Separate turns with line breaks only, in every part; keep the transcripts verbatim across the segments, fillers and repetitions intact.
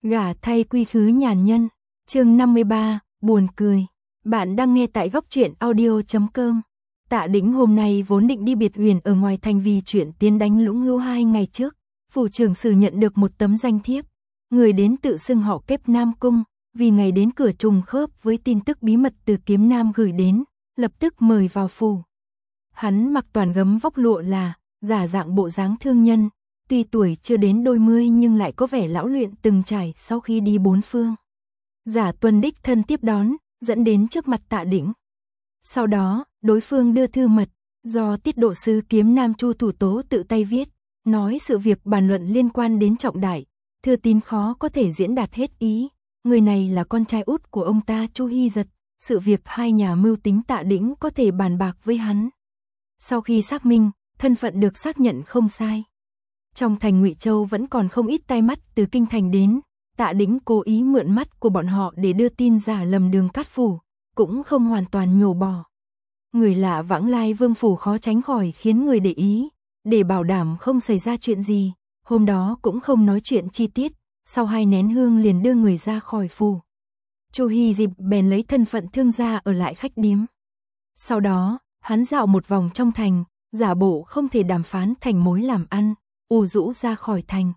Gả thay quy khứ nhàn nhân, chương năm mươi ba, buồn cười. Bạn đang nghe tại góc truyện audio chấm com. Tạ Đĩnh hôm nay vốn định đi biệt uyển ở ngoài thành vì chuyện tiến đánh Lũng Hữu hai ngày trước. Phủ trưởng sử nhận được một tấm danh thiếp. Người đến tự xưng họ Kép Nam Cung, vì ngày đến cửa trùng khớp với tin tức bí mật từ Kiếm Nam gửi đến, lập tức mời vào phủ. Hắn mặc toàn gấm vóc lụa là, giả dạng bộ dáng thương nhân. Tuy tuổi chưa đến đôi mươi nhưng lại có vẻ lão luyện từng trải sau khi đi bốn phương. Giả Tuân đích thân tiếp đón, dẫn đến trước mặt Tạ Đĩnh. Sau đó, đối phương đưa thư mật, do tiết độ sứ Kiếm Nam Chu Thủ Tố tự tay viết, nói sự việc bàn luận liên quan đến trọng đại, thư tín khó có thể diễn đạt hết ý. Người này là con trai út của ông ta Chu Hy Giật, sự việc hai nhà mưu tính Tạ Đĩnh có thể bàn bạc với hắn. Sau khi xác minh, thân phận được xác nhận không sai. Trong thành Ngụy Châu vẫn còn không ít tai mắt từ kinh thành đến, Tạ Đĩnh cố ý mượn mắt của bọn họ để đưa tin giả lầm Đường Cát phủ, cũng không hoàn toàn nhổ bỏ. Người lạ vãng lai vương phủ khó tránh khỏi khiến người để ý, để bảo đảm không xảy ra chuyện gì, hôm đó cũng không nói chuyện chi tiết, sau hai nén hương liền đưa người ra khỏi phủ. Chu Hy dịp bèn lấy thân phận thương gia ở lại khách điếm. Sau đó, hắn dạo một vòng trong thành, giả bộ không thể đàm phán thành mối làm ăn, ù rũ ra khỏi thành.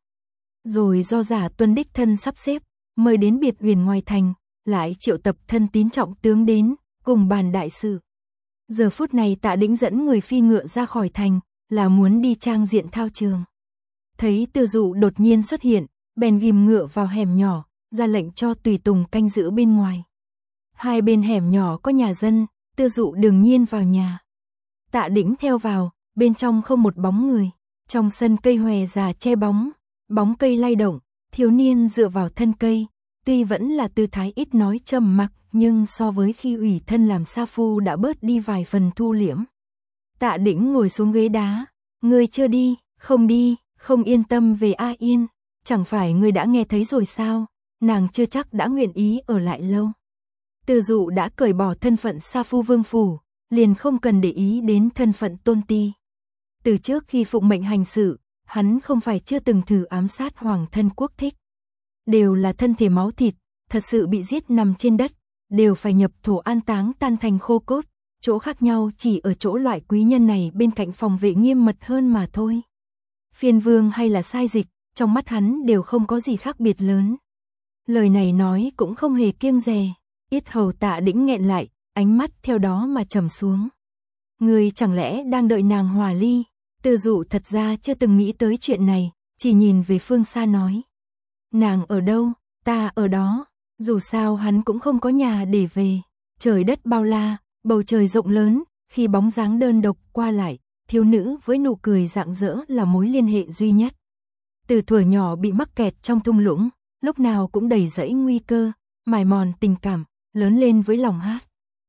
Rồi do giả Tuân đích thân sắp xếp, mời đến biệt uyển ngoài thành, lại triệu tập thân tín trọng tướng đến, cùng bàn đại sự. Giờ phút này Tạ Đĩnh dẫn người phi ngựa ra khỏi thành, là muốn đi trang diện thao trường. Thấy Tư Dụ đột nhiên xuất hiện, bèn ghim ngựa vào hẻm nhỏ, ra lệnh cho tùy tùng canh giữ bên ngoài. Hai bên hẻm nhỏ có nhà dân, Tư Dụ đương nhiên vào nhà. Tạ Đĩnh theo vào, bên trong không một bóng người. Trong sân cây hòe già che bóng, bóng cây lay động, thiếu niên dựa vào thân cây, tuy vẫn là tư thái ít nói trầm mặc, nhưng so với khi ủy thân làm sa phu đã bớt đi vài phần thu liễm. Tạ Đĩnh ngồi xuống ghế đá, "Ngươi chưa đi, không đi, không yên tâm về A Yên, chẳng phải ngươi đã nghe thấy rồi sao, nàng chưa chắc đã nguyện ý ở lại lâu." Tư Dụ đã cởi bỏ thân phận sa phu vương phủ, liền không cần để ý đến thân phận tôn ti. Từ trước khi phụng mệnh hành sự, hắn không phải chưa từng thử ám sát hoàng thân quốc thích. Đều là thân thể máu thịt, thật sự bị giết nằm trên đất, đều phải nhập thổ an táng tan thành khô cốt, chỗ khác nhau chỉ ở chỗ loại quý nhân này bên cạnh phòng vệ nghiêm mật hơn mà thôi. Phiên vương hay là sai dịch, trong mắt hắn đều không có gì khác biệt lớn. Lời này nói cũng không hề kiêng dè, yết hầu Tạ Đĩnh nghẹn lại, ánh mắt theo đó mà trầm xuống. Người chẳng lẽ đang đợi nàng hòa ly? Tư Dụ thật ra chưa từng nghĩ tới chuyện này, chỉ nhìn về phương xa nói. Nàng ở đâu, ta ở đó, dù sao hắn cũng không có nhà để về. Trời đất bao la, bầu trời rộng lớn, khi bóng dáng đơn độc qua lại, thiếu nữ với nụ cười rạng rỡ là mối liên hệ duy nhất. Từ thuở nhỏ bị mắc kẹt trong thung lũng, lúc nào cũng đầy rẫy nguy cơ, mài mòn tình cảm, lớn lên với lòng hát.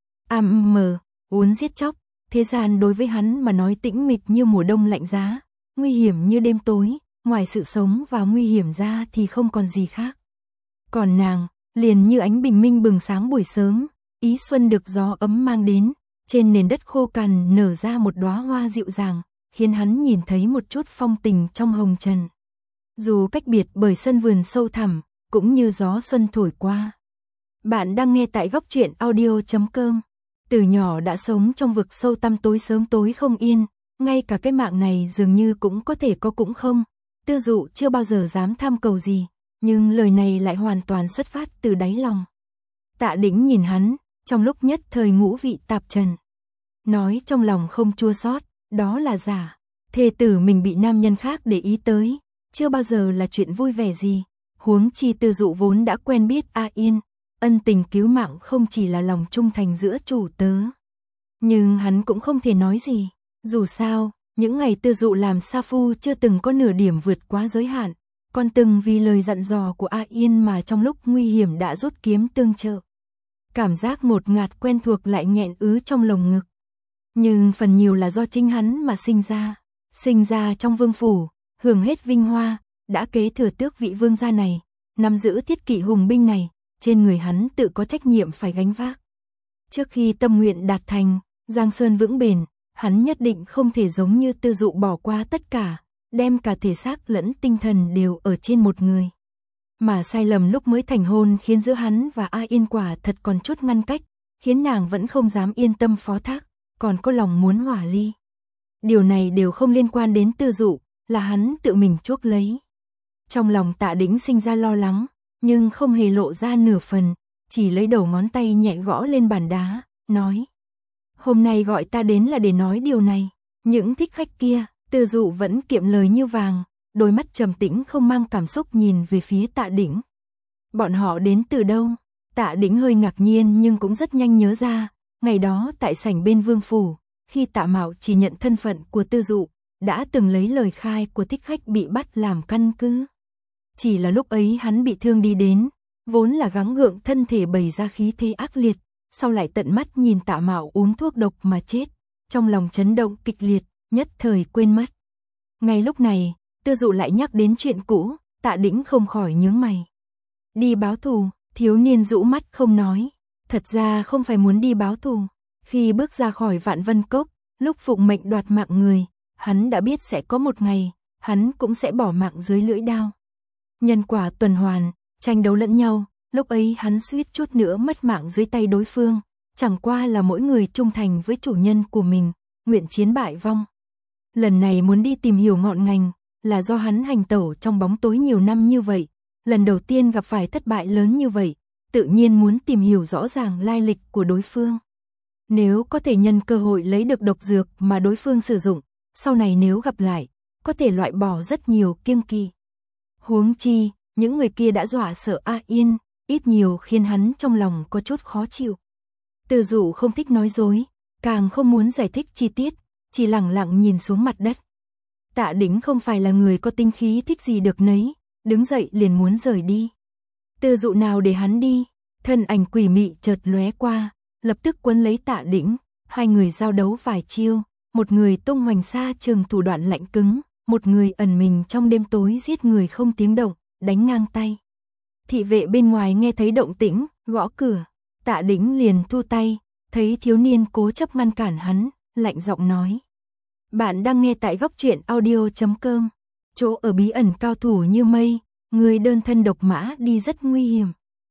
Am mờ, uốn giết chóc. Thế gian đối với hắn mà nói tĩnh mịch như mùa đông lạnh giá, nguy hiểm như đêm tối, ngoài sự sống và nguy hiểm ra thì không còn gì khác. Còn nàng, liền như ánh bình minh bừng sáng buổi sớm, ý xuân được gió ấm mang đến, trên nền đất khô cằn nở ra một đóa hoa dịu dàng, khiến hắn nhìn thấy một chút phong tình trong hồng trần. Dù cách biệt bởi sân vườn sâu thẳm, cũng như gió xuân thổi qua. Bạn đang nghe tại góc truyện audio chấm com. Từ nhỏ đã sống trong vực sâu tăm tối sớm tối không yên, ngay cả cái mạng này dường như cũng có thể có cũng không. Tư Dụ chưa bao giờ dám tham cầu gì, nhưng lời này lại hoàn toàn xuất phát từ đáy lòng. Tạ Đĩnh nhìn hắn, trong lúc nhất thời ngũ vị tạp trần. Nói trong lòng không chua xót, đó là giả. Thê tử mình bị nam nhân khác để ý tới, chưa bao giờ là chuyện vui vẻ gì. Huống chi Tư Dụ vốn đã quen biết A Yên. Ân tình cứu mạng không chỉ là lòng trung thành giữa chủ tớ. Nhưng hắn cũng không thể nói gì. Dù sao, những ngày Tư Dụ làm sa phu chưa từng có nửa điểm vượt quá giới hạn. Còn từng vì lời dặn dò của A Yên mà trong lúc nguy hiểm đã rút kiếm tương trợ. Cảm giác ngột ngạt quen thuộc lại nghẹn ứ trong lồng ngực. Nhưng phần nhiều là do chính hắn mà sinh ra. Sinh ra trong vương phủ, hưởng hết vinh hoa, đã kế thừa tước vị vương gia này, nắm giữ thiết kỵ hùng binh này. Trên người hắn tự có trách nhiệm phải gánh vác. Trước khi tâm nguyện đạt thành, Giang Sơn vững bền, hắn nhất định không thể giống như Tư Dụ bỏ qua tất cả, đem cả thể xác lẫn tinh thần đều ở trên một người. Mà sai lầm lúc mới thành hôn khiến giữa hắn và A Yên quả thật còn chút ngăn cách, khiến nàng vẫn không dám yên tâm phó thác, còn có lòng muốn hòa ly. Điều này đều không liên quan đến Tư Dụ, là hắn tự mình chuốc lấy. Trong lòng Tạ Đĩnh sinh ra lo lắng, nhưng không hề lộ ra nửa phần, chỉ lấy đầu ngón tay nhẹ gõ lên bàn đá, nói: "Hôm nay gọi ta đến là để nói điều này." Những thích khách kia, Tư Dụ vẫn kiệm lời như vàng, đôi mắt trầm tĩnh không mang cảm xúc nhìn về phía Tạ Đĩnh. Bọn họ đến từ đâu? Tạ Đĩnh hơi ngạc nhiên nhưng cũng rất nhanh nhớ ra, ngày đó tại sảnh bên Vương phủ, khi Tạ Mạo chỉ nhận thân phận của Tư Dụ, đã từng lấy lời khai của thích khách bị bắt làm căn cứ. Chỉ là lúc ấy hắn bị thương đi đến, vốn là gắng gượng thân thể bày ra khí thế ác liệt, sau lại tận mắt nhìn Tạ Mạo uống thuốc độc mà chết, trong lòng chấn động kịch liệt, nhất thời quên mất. Ngay lúc này, Tư Dụ lại nhắc đến chuyện cũ, Tạ Đĩnh không khỏi nhướng mày. Đi báo thù, thiếu niên rũ mắt không nói, thật ra không phải muốn đi báo thù. Khi bước ra khỏi Vạn Vân Cốc, lúc phụng mệnh đoạt mạng người, hắn đã biết sẽ có một ngày, hắn cũng sẽ bỏ mạng dưới lưỡi đao. Nhân quả tuần hoàn, tranh đấu lẫn nhau, lúc ấy hắn suýt chút nữa mất mạng dưới tay đối phương, chẳng qua là mỗi người trung thành với chủ nhân của mình, nguyện chiến bại vong. Lần này muốn đi tìm hiểu ngọn ngành, là do hắn hành tẩu trong bóng tối nhiều năm như vậy, lần đầu tiên gặp phải thất bại lớn như vậy, tự nhiên muốn tìm hiểu rõ ràng lai lịch của đối phương. Nếu có thể nhân cơ hội lấy được độc dược mà đối phương sử dụng, sau này nếu gặp lại, có thể loại bỏ rất nhiều kiêng kỵ. Huống chi, những người kia đã dọa sợ A Yên, ít nhiều khiến hắn trong lòng có chút khó chịu. Tư Dụ không thích nói dối, càng không muốn giải thích chi tiết, chỉ lặng lặng nhìn xuống mặt đất. Tạ Đĩnh không phải là người có tinh khí thích gì được nấy, đứng dậy liền muốn rời đi. Tư Dụ nào để hắn đi, thân ảnh quỷ mị chợt lóe qua, lập tức quấn lấy Tạ Đĩnh, hai người giao đấu vài chiêu, một người tung hoành xa trường thủ đoạn lạnh cứng, một người ẩn mình trong đêm tối giết người không tiếng động, đánh ngang tay. Thị vệ bên ngoài nghe thấy động tĩnh, gõ cửa, Tạ Đĩnh liền thu tay, thấy thiếu niên cố chấp ngăn cản hắn, lạnh giọng nói: "Bạn đang nghe tại góc truyện audio chấm com, chỗ ở bí ẩn cao thủ như mây, người đơn thân độc mã đi rất nguy hiểm."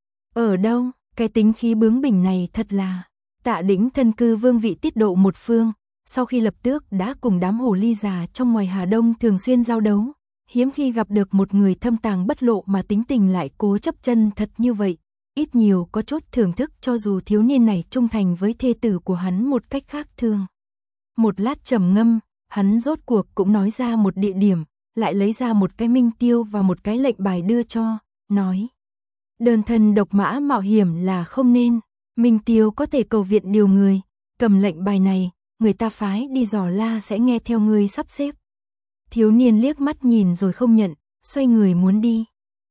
Ở đâu? Cái tính khí bướng bỉnh này thật là. Tạ Đĩnh thân cư vương vị tiết độ một phương, sau khi lập tước đã cùng đám hồ ly già trong ngoài Hà Đông thường xuyên giao đấu, hiếm khi gặp được một người thâm tàng bất lộ mà tính tình lại cố chấp chân thật như vậy, ít nhiều có chút thưởng thức cho dù thiếu niên này trung thành với thê tử của hắn một cách khác thường. Một lát trầm ngâm, hắn rốt cuộc cũng nói ra một địa điểm, lại lấy ra một cái minh tiêu và một cái lệnh bài đưa cho, nói: "Đơn thân độc mã mạo hiểm là không nên, minh tiêu có thể cầu viện điều người, cầm lệnh bài này, người ta phái đi dò la sẽ nghe theo người sắp xếp." Thiếu niên liếc mắt nhìn rồi không nhận, xoay người muốn đi.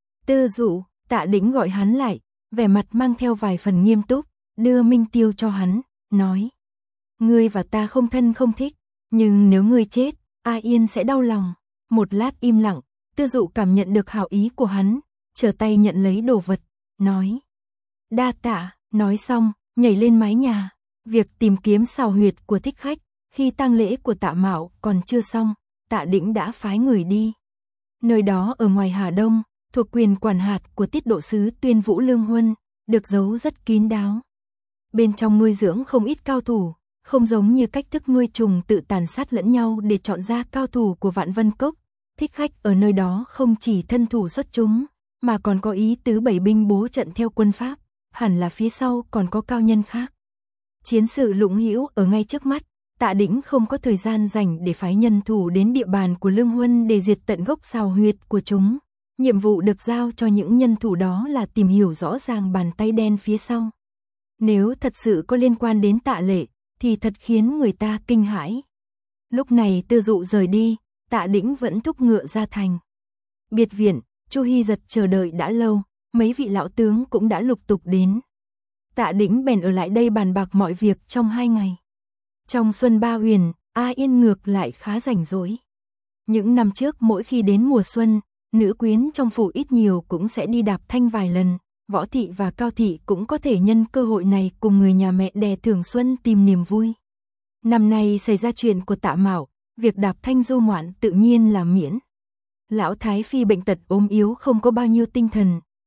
Tư Dụ, Tạ Đĩnh gọi hắn lại, vẻ mặt mang theo vài phần nghiêm túc, đưa minh tiêu cho hắn, nói: "Ngươi và ta không thân không thích, nhưng nếu ngươi chết, A Yên sẽ đau lòng." Một lát im lặng, Tư Dụ cảm nhận được hảo ý của hắn, trở tay nhận lấy đồ vật, nói: "Đa tạ." Nói xong, nhảy lên mái nhà. Việc tìm kiếm xào huyệt của thích khách, khi tang lễ của Tạ Mạo còn chưa xong, Tạ Đĩnh đã phái người đi. Nơi đó ở ngoài Hà Đông, thuộc quyền quản hạt của tiết độ sứ Tuyên Vũ Lương Huân, được giấu rất kín đáo. Bên trong nuôi dưỡng không ít cao thủ, không giống như cách thức nuôi trùng tự tàn sát lẫn nhau để chọn ra cao thủ của Vạn Vân Cốc. Thích khách ở nơi đó không chỉ thân thủ xuất chúng, mà còn có ý tứ bảy binh bố trận theo quân pháp, hẳn là phía sau còn có cao nhân khác. Chiến sự lũng hữu ở ngay trước mắt, Tạ Đĩnh không có thời gian dành để phái nhân thủ đến địa bàn của Lương Huân để diệt tận gốc xào huyệt của chúng. Nhiệm vụ được giao cho những nhân thủ đó là tìm hiểu rõ ràng bàn tay đen phía sau. Nếu thật sự có liên quan đến Tạ Lệ, thì thật khiến người ta kinh hãi. Lúc này Tư Dụ rời đi, Tạ Đĩnh vẫn thúc ngựa ra thành. Biệt viện, Chu Hy Giật chờ đợi đã lâu, mấy vị lão tướng cũng đã lục tục đến. Tạ Đĩnh bèn ở lại đây bàn bạc mọi việc trong hai ngày. Trong Xuân Ba Huyền, A Yên ngược lại khá rảnh rỗi. Những năm trước mỗi khi đến mùa xuân, nữ quyến trong phủ ít nhiều cũng sẽ đi đạp thanh vài lần. Võ thị và Cao thị cũng có thể nhân cơ hội này cùng người nhà mẹ đẻ thường xuân tìm niềm vui. Năm nay xảy ra chuyện của Tạ Mạo, việc đạp thanh du ngoạn tự nhiên là miễn. Lão Thái Phi bệnh tật ốm yếu không có bao nhiêu tinh thần,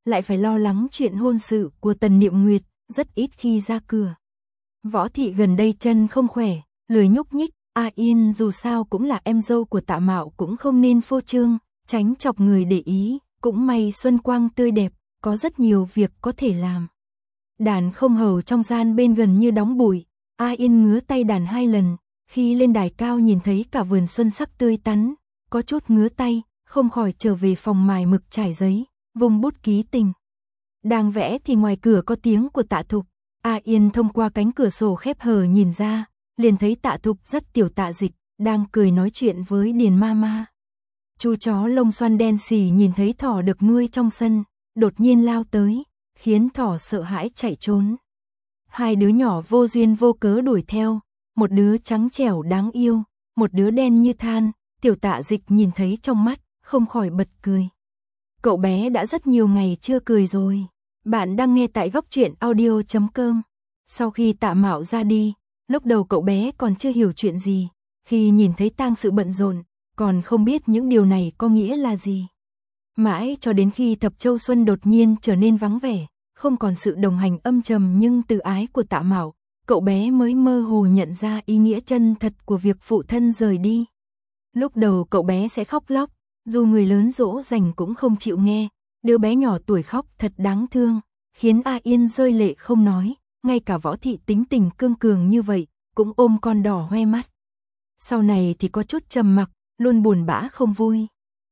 lại phải lo lắng chuyện hôn sự của Tần Niệm Nguyệt, rất ít khi ra cửa. Võ thị gần đây chân không khỏe, lười nhúc nhích, A Yên dù sao cũng là em dâu của Tạ Mạo cũng không nên phô trương, tránh chọc người để ý, cũng may xuân quang tươi đẹp, có rất nhiều việc có thể làm. Đàn không hầu trong gian bên gần như đóng bụi, A Yên ngứa tay đàn hai lần, khi lên đài cao nhìn thấy cả vườn xuân sắc tươi tắn, có chút ngứa tay, không khỏi trở về phòng mài mực trải giấy, vùng bút ký tình. Đang vẽ thì ngoài cửa có tiếng của Tạ Thục, A Yên thông qua cánh cửa sổ khép hờ nhìn ra, liền thấy Tạ Thục rất tiểu Tạ Dịch, đang cười nói chuyện với Điền Ma Ma. Chú chó lông xoăn đen xì nhìn thấy thỏ được nuôi trong sân, đột nhiên lao tới, khiến thỏ sợ hãi chạy trốn. Hai đứa nhỏ vô duyên vô cớ đuổi theo, một đứa trắng trẻo đáng yêu, một đứa đen như than, tiểu Tạ Dịch nhìn thấy trong mắt, không khỏi bật cười. Cậu bé đã rất nhiều ngày chưa cười rồi. Bạn đang nghe tại góc truyện audio chấm com. Sau khi Tạ Mạo ra đi, lúc đầu cậu bé còn chưa hiểu chuyện gì, khi nhìn thấy tang sự bận rộn, còn không biết những điều này có nghĩa là gì. Mãi cho đến khi Thập Châu Xuân đột nhiên trở nên vắng vẻ, không còn sự đồng hành âm trầm nhưng từ ái của Tạ Mạo, cậu bé mới mơ hồ nhận ra ý nghĩa chân thật của việc phụ thân rời đi. Lúc đầu cậu bé sẽ khóc lóc, dù người lớn dỗ dành cũng không chịu nghe, đứa bé nhỏ tuổi khóc thật đáng thương, khiến A Yên rơi lệ không nói, ngay cả Võ thị tính tình cương cường như vậy, cũng ôm con đỏ hoe mắt. Sau này thì có chút trầm mặc, luôn buồn bã không vui.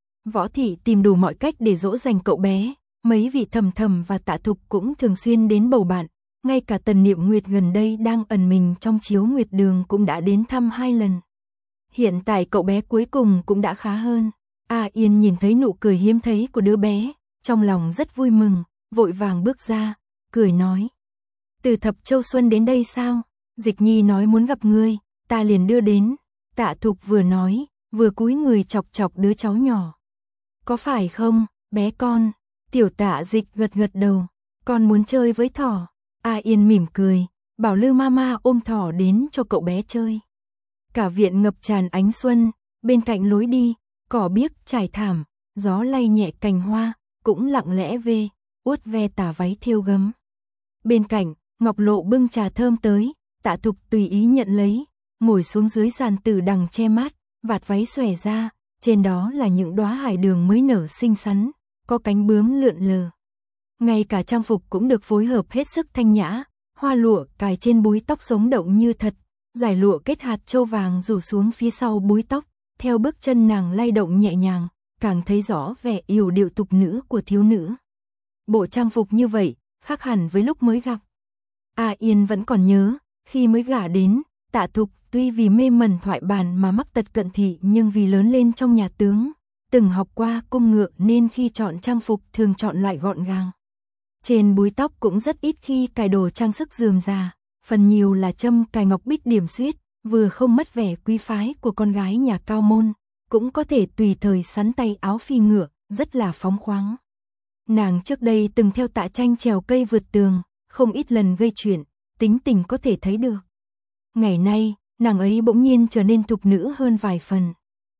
Võ thị tìm đủ mọi cách để dỗ dành cậu bé, mấy vị Thầm Thầm và Tạ Thục cũng thường xuyên đến bầu bạn, ngay cả Tần Niệm Nguyệt gần đây đang ẩn mình trong chiếu nguyệt đường cũng đã đến thăm hai lần. Hiện tại cậu bé cuối cùng cũng đã khá hơn. A Yên nhìn thấy nụ cười hiếm thấy của đứa bé, trong lòng rất vui mừng, vội vàng bước ra, cười nói. Từ Thập Châu Xuân đến đây sao? Dịch Nhi nói muốn gặp ngươi, ta liền đưa đến. Tạ Thục vừa nói, vừa cúi người chọc chọc đứa cháu nhỏ. Có phải không, bé con? Tiểu Tạ Dịch gật gật đầu, con muốn chơi với thỏ. A Yên mỉm cười, bảo Lư Mama ôm thỏ đến cho cậu bé chơi. Cả viện ngập tràn ánh xuân, bên cạnh lối đi, cỏ biếc trải thảm, gió lay nhẹ cành hoa, cũng lặng lẽ về, uốt ve tà váy thêu gấm. Bên cạnh, Ngọc Lộ bưng trà thơm tới, Tạ Thục tùy ý nhận lấy, ngồi xuống dưới sàn tử đằng che mát, vạt váy xòe ra, trên đó là những đóa hải đường mới nở xinh xắn, có cánh bướm lượn lờ. Ngay cả trang phục cũng được phối hợp hết sức thanh nhã, hoa lụa cài trên búi tóc sống động như thật, dải lụa kết hạt châu vàng rủ xuống phía sau búi tóc, theo bước chân nàng lay động nhẹ nhàng, càng thấy rõ vẻ yểu điệu tục nữ của thiếu nữ. Bộ trang phục như vậy, khác hẳn với lúc mới gặp. A Yên vẫn còn nhớ, khi mới gả đến, Tạ Thục tuy vì mê mẩn thoại bàn mà mắc tật cận thị nhưng vì lớn lên trong nhà tướng, từng học qua cung ngựa nên khi chọn trang phục thường chọn loại gọn gàng. Trên búi tóc cũng rất ít khi cài đồ trang sức rườm rà, phần nhiều là châm cài ngọc bích điểm xuyết, vừa không mất vẻ quý phái của con gái nhà cao môn, cũng có thể tùy thời sắn tay áo phi ngựa, rất là phóng khoáng. Nàng trước đây từng theo Tạ Tranh trèo cây vượt tường, không ít lần gây chuyện, tính tình có thể thấy được. Ngày nay, nàng ấy bỗng nhiên trở nên thục nữ hơn vài phần.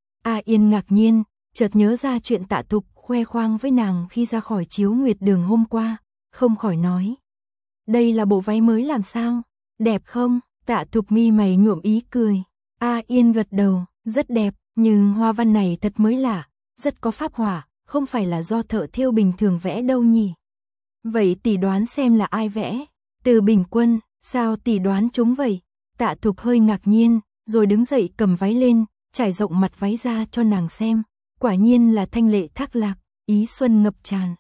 A Yên ngạc nhiên, chợt nhớ ra chuyện Tạ Thục khoe khoang với nàng khi ra khỏi chiếu nguyệt đường hôm qua, không khỏi nói. Đây là bộ váy mới làm sao? Đẹp không? Tạ Thục mi mày nhuộm ý cười. A Yên gật đầu, rất đẹp, nhưng hoa văn này thật mới lạ, rất có pháp hỏa, không phải là do thợ thêu bình thường vẽ đâu nhỉ? Vậy tỷ đoán xem là ai vẽ? Từ Bình Quân, sao tỷ đoán chúng vậy? Tạ Thục hơi ngạc nhiên, rồi đứng dậy cầm váy lên, trải rộng mặt váy ra cho nàng xem. Quả nhiên là Thanh Lệ Thác Lạc, ý xuân ngập tràn.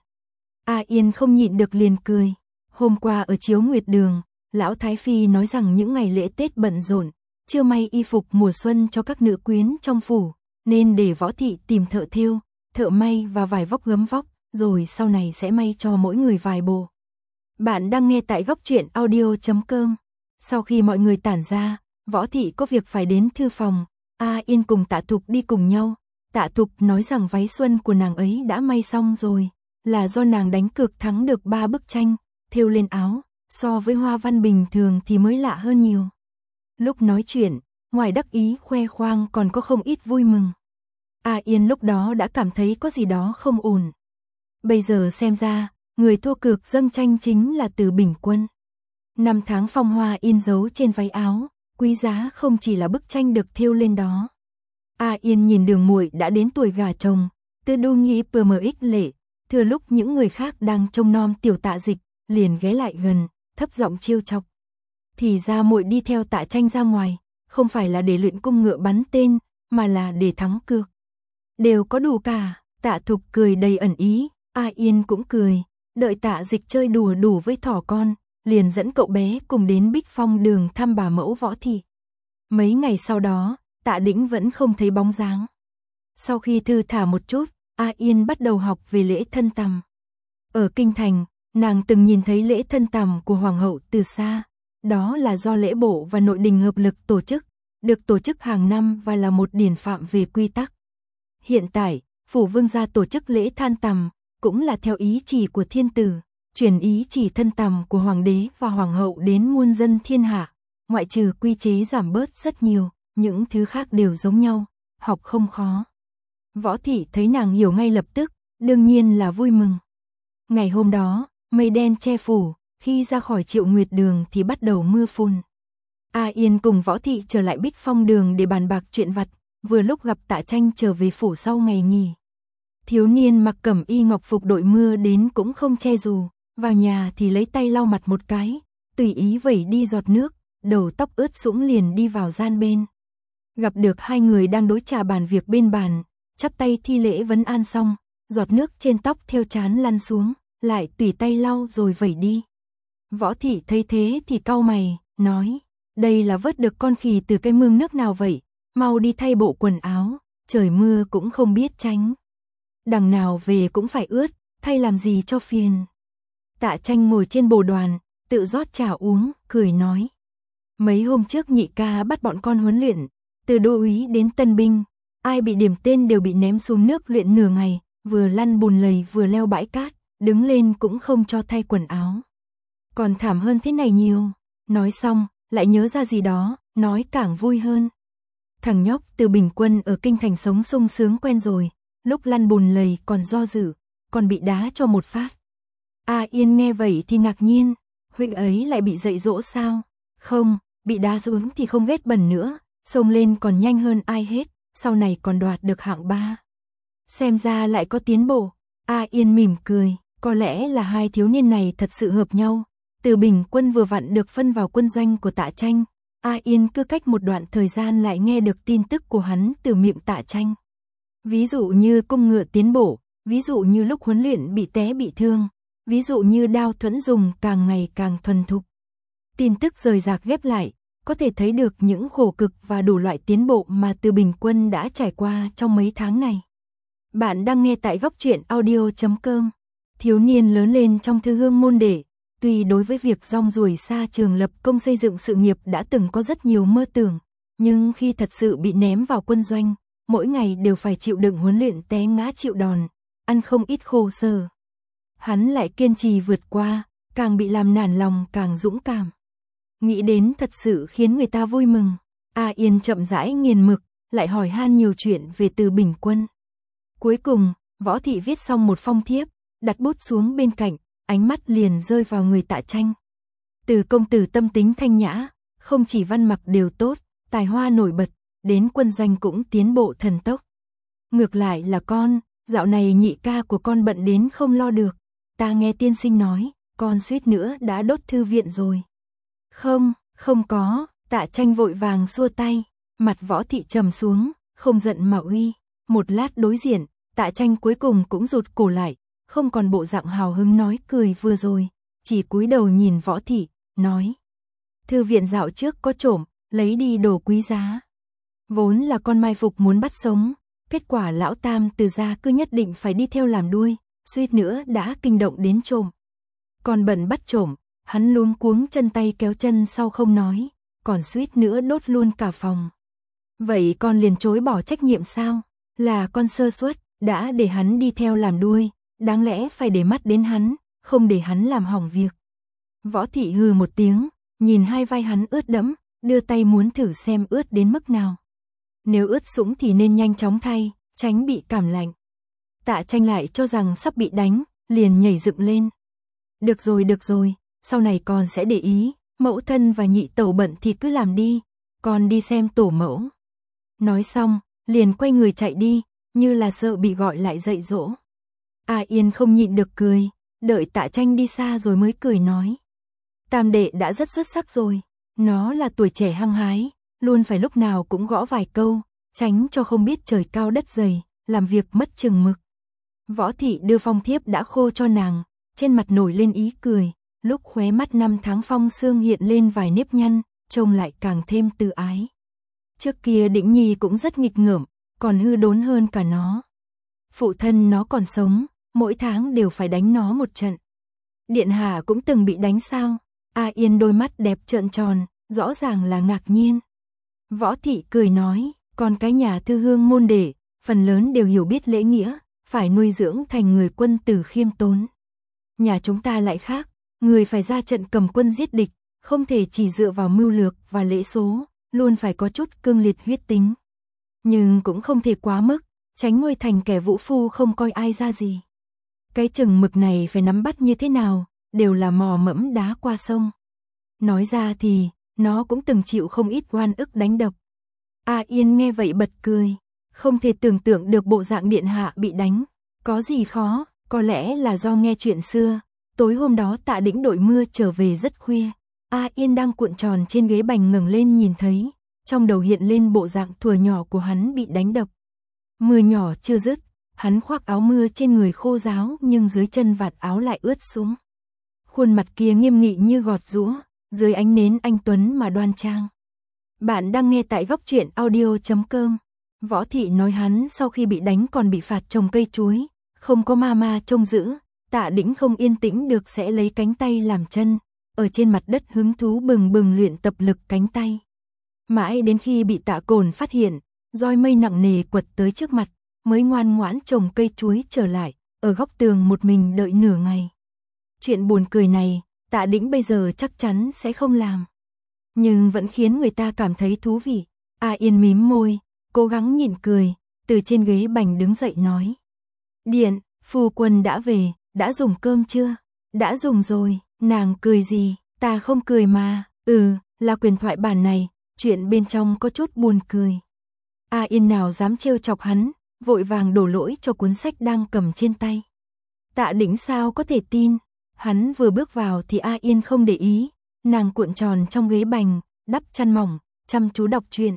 A Yên không nhịn được liền cười. Hôm qua ở chiếu nguyệt đường, lão Thái Phi nói rằng những ngày lễ Tết bận rộn, chưa may y phục mùa xuân cho các nữ quyến trong phủ, nên để Võ thị tìm thợ thêu, thợ may và vài vóc gấm vóc, rồi sau này sẽ may cho mỗi người vài bộ. Bạn đang nghe tại góc truyện audio chấm com. Sau khi mọi người tản ra, Võ thị có việc phải đến thư phòng, A Yên cùng Tạ Thục đi cùng nhau. Tạ Thục nói rằng váy xuân của nàng ấy đã may xong rồi, là do nàng đánh cược thắng được ba bức tranh, thêu lên áo, so với hoa văn bình thường thì mới lạ hơn nhiều. Lúc nói chuyện, ngoài đắc ý khoe khoang còn có không ít vui mừng. A Yên lúc đó đã cảm thấy có gì đó không ổn. Bây giờ xem ra, người thua cược dâng tranh chính là Từ Bình Quân. Năm tháng phong hoa in dấu trên váy áo, quý giá không chỉ là bức tranh được thêu lên đó. A Yên nhìn Đường muội đã đến tuổi gả chồng, Tư đu nghĩ pờ mờ ích lệ, thừa lúc những người khác đang trông nom tiểu Tạ Dịch, liền ghé lại gần, thấp giọng trêu chọc. Thì ra muội đi theo Tạ Tranh ra ngoài, không phải là để luyện cung ngựa bắn tên, mà là để thắng cược. Đều có đủ cả, Tạ Thục cười đầy ẩn ý, A Yên cũng cười, đợi Tạ Dịch chơi đùa đủ với thỏ con, liền dẫn cậu bé cùng đến Bích Phong Đường thăm bà mẫu Võ Thị. Mấy ngày sau đó, Tạ Đĩnh vẫn không thấy bóng dáng. Sau khi thư thả một chút, A Yên bắt đầu học về lễ thân tằm. Ở Kinh Thành, nàng từng nhìn thấy lễ thân tằm của Hoàng hậu từ xa. Đó là do lễ bộ và nội đình hợp lực tổ chức, được tổ chức hàng năm và là một điển phạm về quy tắc. Hiện tại, Phủ Vương gia tổ chức lễ than tằm, cũng là theo ý chỉ của thiên tử, truyền ý chỉ thân tằm của Hoàng đế và Hoàng hậu đến muôn dân thiên hạ, ngoại trừ quy chế giảm bớt rất nhiều, những thứ khác đều giống nhau, học không khó. Võ Thị thấy nàng hiểu ngay lập tức, đương nhiên là vui mừng. Ngày hôm đó, mây đen che phủ, khi ra khỏi Triệu Nguyệt Đường thì bắt đầu mưa phùn. A Yên cùng Võ Thị trở lại Bích Phong Đường để bàn bạc chuyện vặt, vừa lúc gặp Tạ Tranh trở về phủ sau ngày nghỉ. Thiếu niên mặc cẩm y ngọc phục đội mưa đến cũng không che dù, vào nhà thì lấy tay lau mặt một cái, tùy ý vẩy đi giọt nước, đầu tóc ướt sũng liền đi vào gian bên. Gặp được hai người đang đối trà bàn việc bên bàn, chắp tay thi lễ vấn an xong, giọt nước trên tóc theo trán lăn xuống, lại tùy tay lau rồi vẩy đi. Võ Thị thấy thế thì cau mày, nói, đây là vớt được con khỉ từ cái mương nước nào vậy, mau đi thay bộ quần áo, trời mưa cũng không biết tránh. Đằng nào về cũng phải ướt, thay làm gì cho phiền. Tạ Tranh ngồi trên bồ đoàn, tự rót trà uống, cười nói. Mấy hôm trước nhị ca bắt bọn con huấn luyện, từ đô úy đến tân binh, ai bị điểm tên đều bị ném xuống nước luyện nửa ngày, vừa lăn bùn lầy vừa leo bãi cát, đứng lên cũng không cho thay quần áo. Còn thảm hơn thế này nhiều. Nói xong, lại nhớ ra gì đó, nói càng vui hơn. Thằng nhóc Từ Bình Quân ở Kinh Thành sống sung sướng quen rồi, lúc lăn bùn lầy còn do dự, còn bị đá cho một phát. A Yên nghe vậy thì ngạc nhiên, huynh ấy lại bị dạy dỗ sao? Không, bị đá xuống thì không ghét bẩn nữa, xông lên còn nhanh hơn ai hết, sau này còn đoạt được hạng ba. Xem ra lại có tiến bộ. A Yên mỉm cười, có lẽ là hai thiếu niên này thật sự hợp nhau. Từ Bình Quân vừa vặn được phân vào quân doanh của Tạ Tranh, A Yên cứ cách một đoạn thời gian lại nghe được tin tức của hắn từ miệng Tạ Tranh. Ví dụ như cung ngựa tiến bộ, ví dụ như lúc huấn luyện bị té bị thương, ví dụ như đao thuẫn dùng càng ngày càng thuần thục. Tin tức rời rạc ghép lại, có thể thấy được những khổ cực và đủ loại tiến bộ mà Từ Bình Quân đã trải qua trong mấy tháng này. Bạn đang nghe tại góc truyện audio chấm com. Thiếu niên lớn lên trong thư hương môn đệ, tuy đối với việc rong ruổi xa trường lập công xây dựng sự nghiệp đã từng có rất nhiều mơ tưởng, nhưng khi thật sự bị ném vào quân doanh, mỗi ngày đều phải chịu đựng huấn luyện té ngã chịu đòn, ăn không ít khổ sở. Hắn lại kiên trì vượt qua, càng bị làm nản lòng càng dũng cảm. Nghĩ đến thật sự khiến người ta vui mừng. A Yên chậm rãi nghiền mực, lại hỏi han nhiều chuyện về Từ Bình Quân. Cuối cùng, Võ Thị viết xong một phong thiếp, đặt bút xuống bên cạnh, ánh mắt liền rơi vào người Tạ Tranh. Từ công tử tâm tính thanh nhã, không chỉ văn mặc đều tốt, tài hoa nổi bật, đến quân doanh cũng tiến bộ thần tốc. Ngược lại là con, dạo này nhị ca của con bận đến không lo được, ta nghe tiên sinh nói, con suýt nữa đã đốt thư viện rồi. Không, không có, Tạ Tranh vội vàng xua tay, mặt Võ Thị trầm xuống, không giận mà uy. Một lát đối diện, Tạ Tranh cuối cùng cũng rụt cổ lại, không còn bộ dạng hào hứng nói cười vừa rồi, chỉ cúi đầu nhìn Võ Thị, nói. Thư viện dạo trước có trộm, lấy đi đồ quý giá. Vốn là con mai phục muốn bắt sống, kết quả lão tam từ gia cứ nhất định phải đi theo làm đuôi, suýt nữa đã kinh động đến trộm. Còn bận bắt trộm, hắn luống cuống chân tay kéo chân sau không nói, còn suýt nữa đốt luôn cả phòng. Vậy con liền chối bỏ trách nhiệm sao? Là con sơ suất, đã để hắn đi theo làm đuôi, đáng lẽ phải để mắt đến hắn, không để hắn làm hỏng việc. Võ Thị hừ một tiếng, nhìn hai vai hắn ướt đẫm, đưa tay muốn thử xem ướt đến mức nào. Nếu ướt sũng thì nên nhanh chóng thay, tránh bị cảm lạnh. Tạ Tranh lại cho rằng sắp bị đánh, liền nhảy dựng lên, Được rồi được rồi, sau này con sẽ để ý, mẫu thân và nhị tẩu bận thì cứ làm đi, con đi xem tổ mẫu. Nói xong, liền quay người chạy đi, như là sợ bị gọi lại dạy dỗ. A Yên không nhịn được cười, đợi Tạ Tranh đi xa rồi mới cười nói. Tam đệ đã rất xuất sắc rồi, nó là tuổi trẻ hăng hái, luôn phải lúc nào cũng gõ vài câu, tránh cho không biết trời cao đất dày, làm việc mất chừng mực. Võ thị đưa phong thiếp đã khô cho nàng, trên mặt nổi lên ý cười, lúc khóe mắt năm tháng phong sương hiện lên vài nếp nhăn, trông lại càng thêm tự ái. Trước kia Đĩnh Nhi cũng rất nghịch ngợm, còn hư đốn hơn cả nó. Phụ thân nó còn sống, mỗi tháng đều phải đánh nó một trận. Điện hạ cũng từng bị đánh sao? A Yên đôi mắt đẹp trợn tròn, rõ ràng là ngạc nhiên. Võ thị cười nói, còn cái nhà thư hương môn đệ, phần lớn đều hiểu biết lễ nghĩa, phải nuôi dưỡng thành người quân tử khiêm tốn. Nhà chúng ta lại khác, người phải ra trận cầm quân giết địch, không thể chỉ dựa vào mưu lược và lễ số, luôn phải có chút cương liệt huyết tính. Nhưng cũng không thể quá mức, tránh ngôi thành kẻ vũ phu không coi ai ra gì. Cái chừng mực này phải nắm bắt như thế nào, đều là mò mẫm đá qua sông. Nói ra thì, nó cũng từng chịu không ít oan ức đánh đập. A Yên nghe vậy bật cười, không thể tưởng tượng được bộ dạng điện hạ bị đánh. Có gì khó, có lẽ là do nghe chuyện xưa. Tối hôm đó Tạ Đĩnh đội mưa trở về rất khuya. A Yên đang cuộn tròn trên ghế bành ngẩng lên nhìn thấy, trong đầu hiện lên bộ dạng thuở nhỏ của hắn bị đánh đập. Mưa nhỏ chưa dứt, hắn khoác áo mưa trên người khô ráo nhưng dưới chân vạt áo lại ướt sũng. Khuôn mặt kia nghiêm nghị như gọt giũa, dưới ánh nến anh tuấn mà đoan trang. Bạn đang nghe tại góc truyện audio chấm com. Võ thị nói hắn sau khi bị đánh còn bị phạt trồng cây chuối, không có ma ma trông giữ, Tạ Đĩnh không yên tĩnh được sẽ lấy cánh tay làm chân, ở trên mặt đất hứng thú bừng bừng luyện tập lực cánh tay. Mãi đến khi bị Tạ Cồn phát hiện, roi mây nặng nề quật tới trước mặt, mới ngoan ngoãn trồng cây chuối trở lại, ở góc tường một mình đợi nửa ngày. Chuyện buồn cười này, Tạ Đĩnh bây giờ chắc chắn sẽ không làm. Nhưng vẫn khiến người ta cảm thấy thú vị. A Yên mím môi, cố gắng nhịn cười, từ trên ghế bành đứng dậy nói. Điện, phu quân đã về, đã dùng cơm chưa? Đã dùng rồi, nàng cười gì, ta không cười mà, ừ, là quyền thoại bản này, chuyện bên trong có chút buồn cười. A Yên nào dám trêu chọc hắn, vội vàng đổ lỗi cho cuốn sách đang cầm trên tay. Tạ Đĩnh sao có thể tin, hắn vừa bước vào thì A Yên không để ý, nàng cuộn tròn trong ghế bành, đắp chăn mỏng, chăm chú đọc truyện.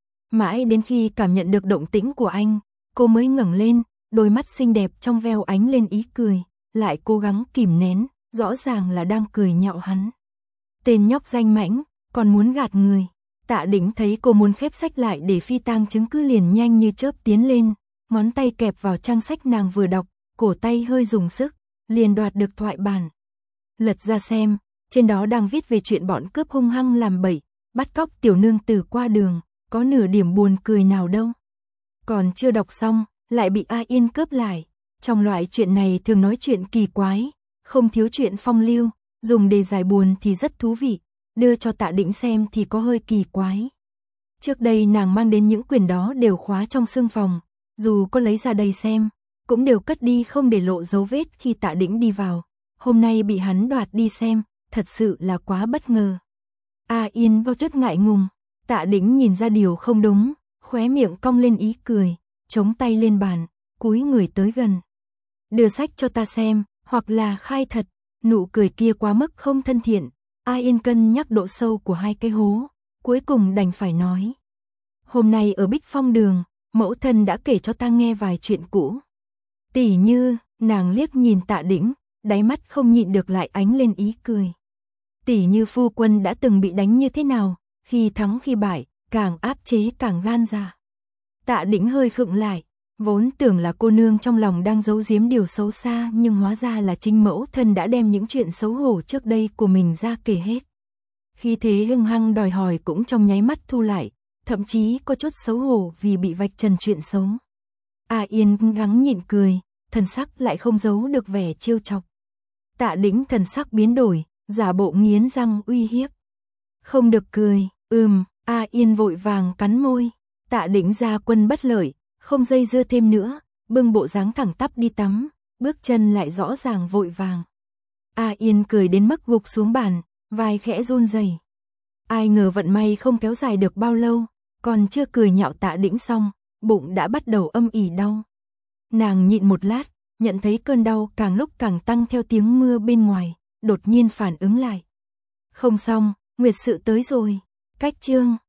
Mãi đến khi cảm nhận được động tĩnh của anh, cô mới ngẩng lên, đôi mắt xinh đẹp trong veo ánh lên ý cười, lại cố gắng kìm nén, rõ ràng là đang cười nhạo hắn. Tên nhóc danh mãnh, còn muốn gạt người. Tạ Đĩnh thấy cô muốn khép sách lại để phi tang chứng cứ liền nhanh như chớp tiến lên, ngón tay kẹp vào trang sách nàng vừa đọc, cổ tay hơi dùng sức, liền đoạt được thoại bản. Lật ra xem, trên đó đang viết về chuyện bọn cướp hung hăng làm bậy, bắt cóc tiểu nương tử qua đường, có nửa điểm buồn cười nào đâu. Còn chưa đọc xong, lại bị A Yên cướp lại. Trong loại chuyện này thường nói chuyện kỳ quái, không thiếu chuyện phong lưu, dùng đề giải buồn thì rất thú vị, đưa cho Tạ Đĩnh xem thì có hơi kỳ quái. Trước đây nàng mang đến những quyển đó đều khóa trong xương phòng, dù có lấy ra đây xem, cũng đều cất đi không để lộ dấu vết khi Tạ Đĩnh đi vào. Hôm nay bị hắn đoạt đi xem, thật sự là quá bất ngờ. A Yên vô chút ngại ngùng, Tạ Đĩnh nhìn ra điều không đúng, khóe miệng cong lên ý cười, chống tay lên bàn, cúi người tới gần. Đưa sách cho ta xem, hoặc là khai thật, nụ cười kia quá mức không thân thiện. A Yên cân nhắc độ sâu của hai cái hố, cuối cùng đành phải nói. Hôm nay ở Bích Phong Đường, mẫu thân đã kể cho ta nghe vài chuyện cũ. Tỉ như, nàng liếc nhìn Tạ Đĩnh, đáy mắt không nhịn được lại ánh lên ý cười. Tỉ như phu quân đã từng bị đánh như thế nào, khi thắng khi bại, càng áp chế càng gan dạ. Tạ Đĩnh hơi khựng lại, vốn tưởng là cô nương trong lòng đang giấu giếm điều xấu xa, nhưng hóa ra là chính mẫu thân đã đem những chuyện xấu hổ trước đây của mình ra kể hết. Khi thế hưng hăng đòi hỏi cũng trong nháy mắt thu lại, thậm chí có chút xấu hổ vì bị vạch trần chuyện xấu. A Yên gắng nhịn cười, thần sắc lại không giấu được vẻ trêu chọc. Tạ Đĩnh thần sắc biến đổi, giả bộ nghiến răng uy hiếp. Không được cười, ừm, A Yên vội vàng cắn môi. Tạ Đĩnh ra quân bất lợi, không dây dưa thêm nữa, bưng bộ dáng thẳng tắp đi tắm, bước chân lại rõ ràng vội vàng. A Yên cười đến mức gục xuống bàn, vai khẽ run rẩy. Ai ngờ vận may không kéo dài được bao lâu, còn chưa cười nhạo Tạ Đĩnh xong, bụng đã bắt đầu âm ỉ đau. Nàng nhịn một lát, nhận thấy cơn đau càng lúc càng tăng theo tiếng mưa bên ngoài, đột nhiên phản ứng lại. Không xong, nguyệt sự tới rồi. Cách chương